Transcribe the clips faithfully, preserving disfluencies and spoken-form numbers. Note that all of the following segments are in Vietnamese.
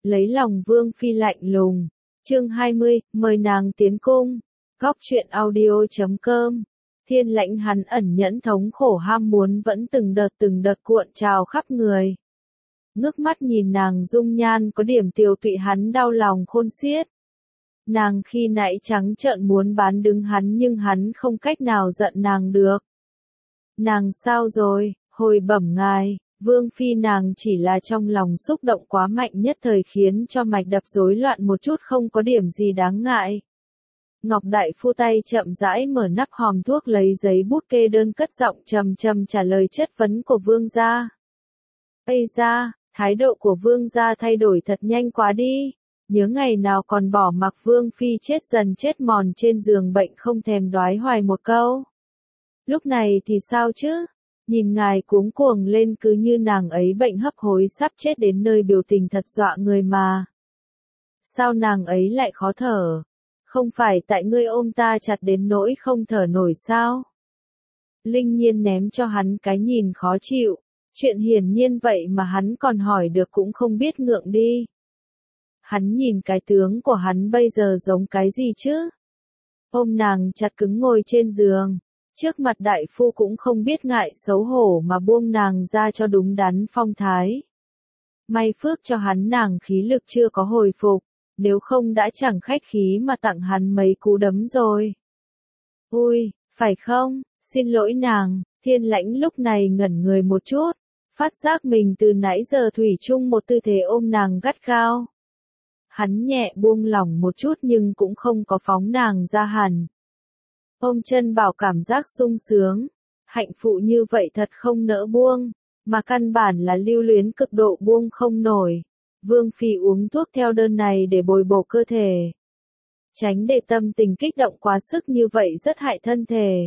lấy lòng Vương Phi lạnh lùng. Chương hai mươi, mời nàng tiến cung. Góc truyện audio chấm com. Thiên Lãnh hắn ẩn nhẫn thống khổ ham muốn vẫn từng đợt từng đợt cuộn trào khắp người. Ngước mắt nhìn nàng dung nhan có điểm tiều tụy hắn đau lòng khôn xiết. Nàng khi nãy trắng trợn muốn bán đứng hắn nhưng hắn không cách nào giận nàng được. Nàng sao rồi, hồi bẩm ngài, Vương Phi nàng chỉ là trong lòng xúc động quá mạnh nhất thời khiến cho mạch đập rối loạn một chút không có điểm gì đáng ngại. Ngọc Đại Phu tay chậm rãi mở nắp hòm thuốc lấy giấy bút kê đơn cất giọng trầm trầm trả lời chất vấn của Vương gia. Ây da, thái độ của Vương gia thay đổi thật nhanh quá đi. Nhớ ngày nào còn bỏ mặc Vương Phi chết dần chết mòn trên giường bệnh không thèm đoái hoài một câu. Lúc này thì sao chứ? Nhìn ngài cuống cuồng lên cứ như nàng ấy bệnh hấp hối sắp chết đến nơi biểu tình thật dọa người mà. Sao nàng ấy lại khó thở? Không phải tại ngươi ôm ta chặt đến nỗi không thở nổi sao? Linh Nhiên ném cho hắn cái nhìn khó chịu. Chuyện hiển nhiên vậy mà hắn còn hỏi được cũng không biết ngượng đi. Hắn nhìn cái tướng của hắn bây giờ giống cái gì chứ? Ôm nàng chặt cứng ngồi trên giường. Trước mặt đại phu cũng không biết ngại xấu hổ mà buông nàng ra cho đúng đắn phong thái. May phước cho hắn nàng khí lực chưa có hồi phục, nếu không đã chẳng khách khí mà tặng hắn mấy cú đấm rồi. Ui, phải không, xin lỗi nàng, Thiên Lãnh lúc này ngẩn người một chút, phát giác mình từ nãy giờ thủy chung một tư thế ôm nàng gắt gao. Hắn nhẹ buông lỏng một chút nhưng cũng không có phóng nàng ra hẳn. Ôm chân bảo cảm giác sung sướng, hạnh phụ như vậy thật không nỡ buông, mà căn bản là lưu luyến cực độ buông không nổi. Vương Phi uống thuốc theo đơn này để bồi bổ cơ thể. Tránh để tâm tình kích động quá sức như vậy rất hại thân thể.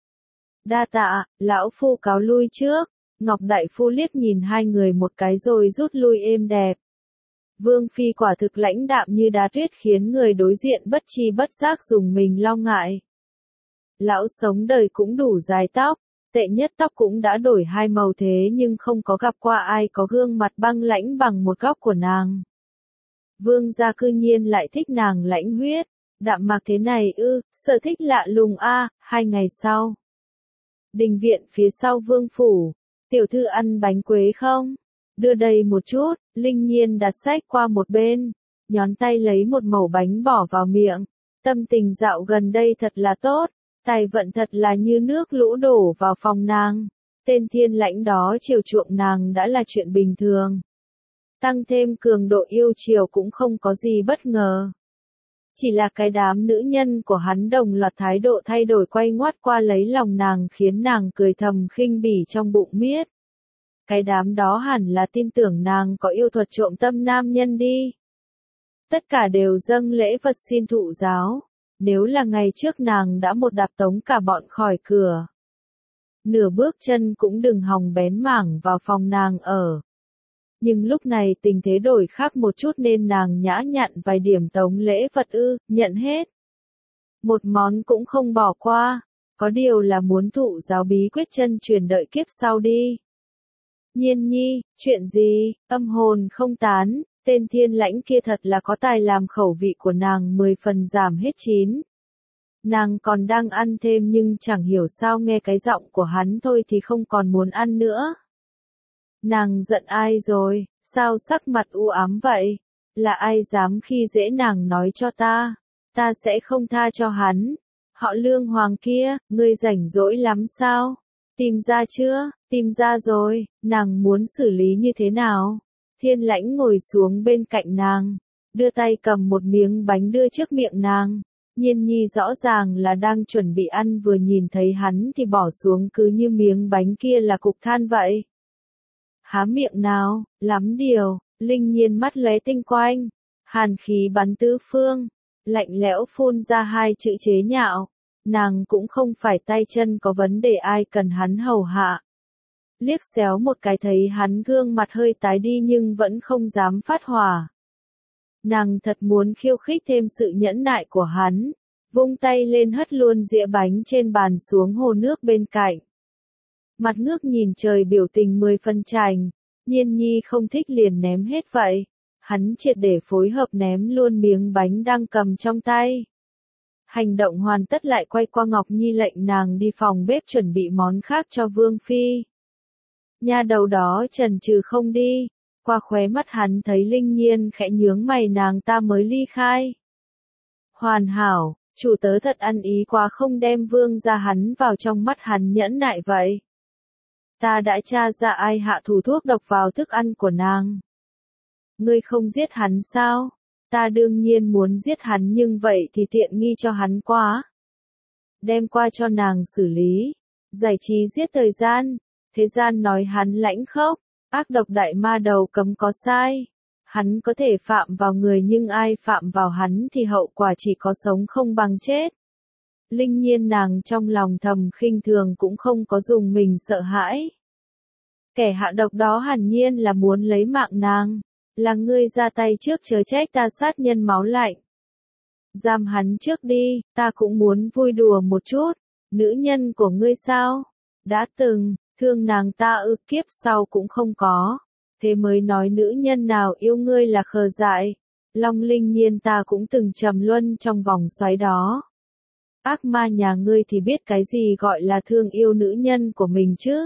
Đa tạ, lão phu cáo lui trước. Ngọc Đại Phu liếc nhìn hai người một cái rồi rút lui êm đẹp. Vương Phi quả thực lãnh đạm như đá tuyết khiến người đối diện bất chi bất giác dùng mình lo ngại. Lão sống đời cũng đủ dài tóc, tệ nhất tóc cũng đã đổi hai màu thế nhưng không có gặp qua ai có gương mặt băng lãnh bằng một góc của nàng. Vương gia cư nhiên lại thích nàng lãnh huyết, đạm mạc thế này ư, sở thích lạ lùng a. Hai ngày sau. Đình viện phía sau vương phủ, tiểu thư ăn bánh quế không? Đưa đây một chút, Linh Nhiên đặt sách qua một bên, nhón tay lấy một mẩu bánh bỏ vào miệng, tâm tình dạo gần đây thật là tốt. Tài vận thật là như nước lũ đổ vào phòng nàng. Tên Thiên Lãnh đó chiều chuộng nàng đã là chuyện bình thường. Tăng thêm cường độ yêu chiều cũng không có gì bất ngờ. Chỉ là cái đám nữ nhân của hắn đồng loạt thái độ thay đổi quay ngoắt qua lấy lòng nàng khiến nàng cười thầm khinh bỉ trong bụng miết. Cái đám đó hẳn là tin tưởng nàng có yêu thuật trộm tâm nam nhân đi. Tất cả đều dâng lễ vật xin thụ giáo. Nếu là ngày trước nàng đã một đạp tống cả bọn khỏi cửa. Nửa bước chân cũng đừng hòng bén mảng vào phòng nàng ở. Nhưng lúc này tình thế đổi khác một chút nên nàng nhã nhặn vài điểm tống lễ vật ư, nhận hết. Một món cũng không bỏ qua, có điều là muốn thụ giáo bí quyết chân truyền đợi kiếp sau đi. Nhiên nhi, chuyện gì, âm hồn không tán. Tên Thiên Lãnh kia thật là có tài làm khẩu vị của nàng mười phần giảm hết chín. Nàng còn đang ăn thêm nhưng chẳng hiểu sao nghe cái giọng của hắn thôi thì không còn muốn ăn nữa. Nàng giận ai rồi, sao sắc mặt u ám vậy? Là ai dám khi dễ nàng nói cho ta? Ta sẽ không tha cho hắn. Họ Lương Hoàng kia, ngươi rảnh rỗi lắm sao? Tìm ra chưa? Tìm ra rồi, nàng muốn xử lý như thế nào? Thiên Lãnh ngồi xuống bên cạnh nàng, đưa tay cầm một miếng bánh đưa trước miệng nàng. Nhiên nhi rõ ràng là đang chuẩn bị ăn vừa nhìn thấy hắn thì bỏ xuống cứ như miếng bánh kia là cục than vậy. Há miệng nào, lắm điều, Linh Nhiên mắt lóe tinh quang, hàn khí bắn tứ phương, lạnh lẽo phun ra hai chữ chế nhạo. Nàng cũng không phải tay chân có vấn đề ai cần hắn hầu hạ. Liếc xéo một cái thấy hắn gương mặt hơi tái đi nhưng vẫn không dám phát hỏa. Nàng thật muốn khiêu khích thêm sự nhẫn nại của hắn, vung tay lên hất luôn dĩa bánh trên bàn xuống hồ nước bên cạnh. Mặt ngước nhìn trời biểu tình mười phân chành, Nhiên nhi không thích liền ném hết vậy. Hắn triệt để phối hợp ném luôn miếng bánh đang cầm trong tay. Hành động hoàn tất lại quay qua Ngọc Nhi lệnh nàng đi phòng bếp chuẩn bị món khác cho Vương Phi. Nha đầu đó chần chừ không đi, qua khóe mắt hắn thấy Linh Nhiên khẽ nhướng mày nàng ta mới ly khai. Hoàn hảo, chủ tớ thật ăn ý quá không đem Vương ra hắn vào trong mắt hắn nhẫn nại vậy. Ta đã tra ra ai hạ thủ thuốc độc vào thức ăn của nàng. Ngươi không giết hắn sao? Ta đương nhiên muốn giết hắn nhưng vậy thì tiện nghi cho hắn quá. Đem qua cho nàng xử lý. Giải trí giết thời gian. Thế gian nói hắn lãnh khốc, ác độc đại ma đầu cấm có sai. Hắn có thể phạm vào người nhưng ai phạm vào hắn thì hậu quả chỉ có sống không bằng chết. Linh Nhiên nàng trong lòng thầm khinh thường cũng không có dùng mình sợ hãi. Kẻ hạ độc đó hẳn nhiên là muốn lấy mạng nàng. Là ngươi ra tay trước chớ trách ta sát nhân máu lạnh. Giam hắn trước đi, ta cũng muốn vui đùa một chút. Nữ nhân của ngươi sao? Đã từng, thương nàng ta ư kiếp sau cũng không có. Thế mới nói nữ nhân nào yêu ngươi là khờ dại. Long Linh Nhiên ta cũng từng trầm luân trong vòng xoáy đó. Ác ma nhà ngươi thì biết cái gì gọi là thương yêu nữ nhân của mình chứ.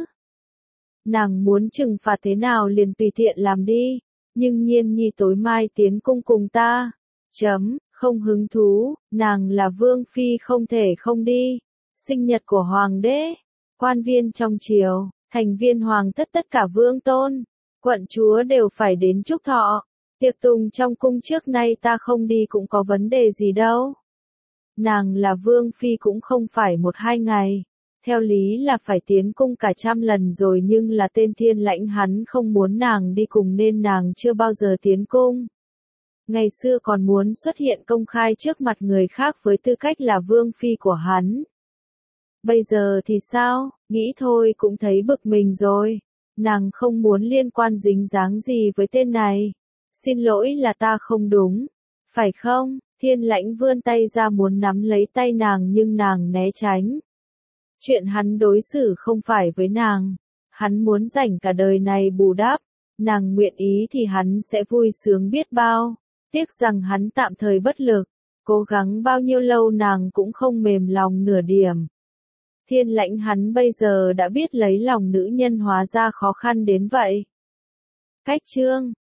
Nàng muốn trừng phạt thế nào liền tùy tiện làm đi. Nhưng Nhiên Nhi tối mai tiến cung cùng ta. Chấm, không hứng thú, nàng là Vương Phi không thể không đi. Sinh nhật của Hoàng đế, quan viên trong triều, thành viên Hoàng thất tất cả vương tôn, quận chúa đều phải đến chúc thọ. Tiệc tùng trong cung trước nay ta không đi cũng có vấn đề gì đâu. Nàng là Vương Phi cũng không phải một hai ngày. Theo lý là phải tiến cung cả trăm lần rồi nhưng là tên Thiên Lãnh hắn không muốn nàng đi cùng nên nàng chưa bao giờ tiến cung. Ngày xưa còn muốn xuất hiện công khai trước mặt người khác với tư cách là Vương Phi của hắn. Bây giờ thì sao, nghĩ thôi cũng thấy bực mình rồi. Nàng không muốn liên quan dính dáng gì với tên này. Xin lỗi là ta không đúng. Phải không? Thiên Lãnh vươn tay ra muốn nắm lấy tay nàng nhưng nàng né tránh. Chuyện hắn đối xử không phải với nàng. Hắn muốn dành cả đời này bù đắp. Nàng nguyện ý thì hắn sẽ vui sướng biết bao. Tiếc rằng hắn tạm thời bất lực. Cố gắng bao nhiêu lâu nàng cũng không mềm lòng nửa điểm. Thiên Lãnh hắn bây giờ đã biết lấy lòng nữ nhân hóa ra khó khăn đến vậy. Cách chương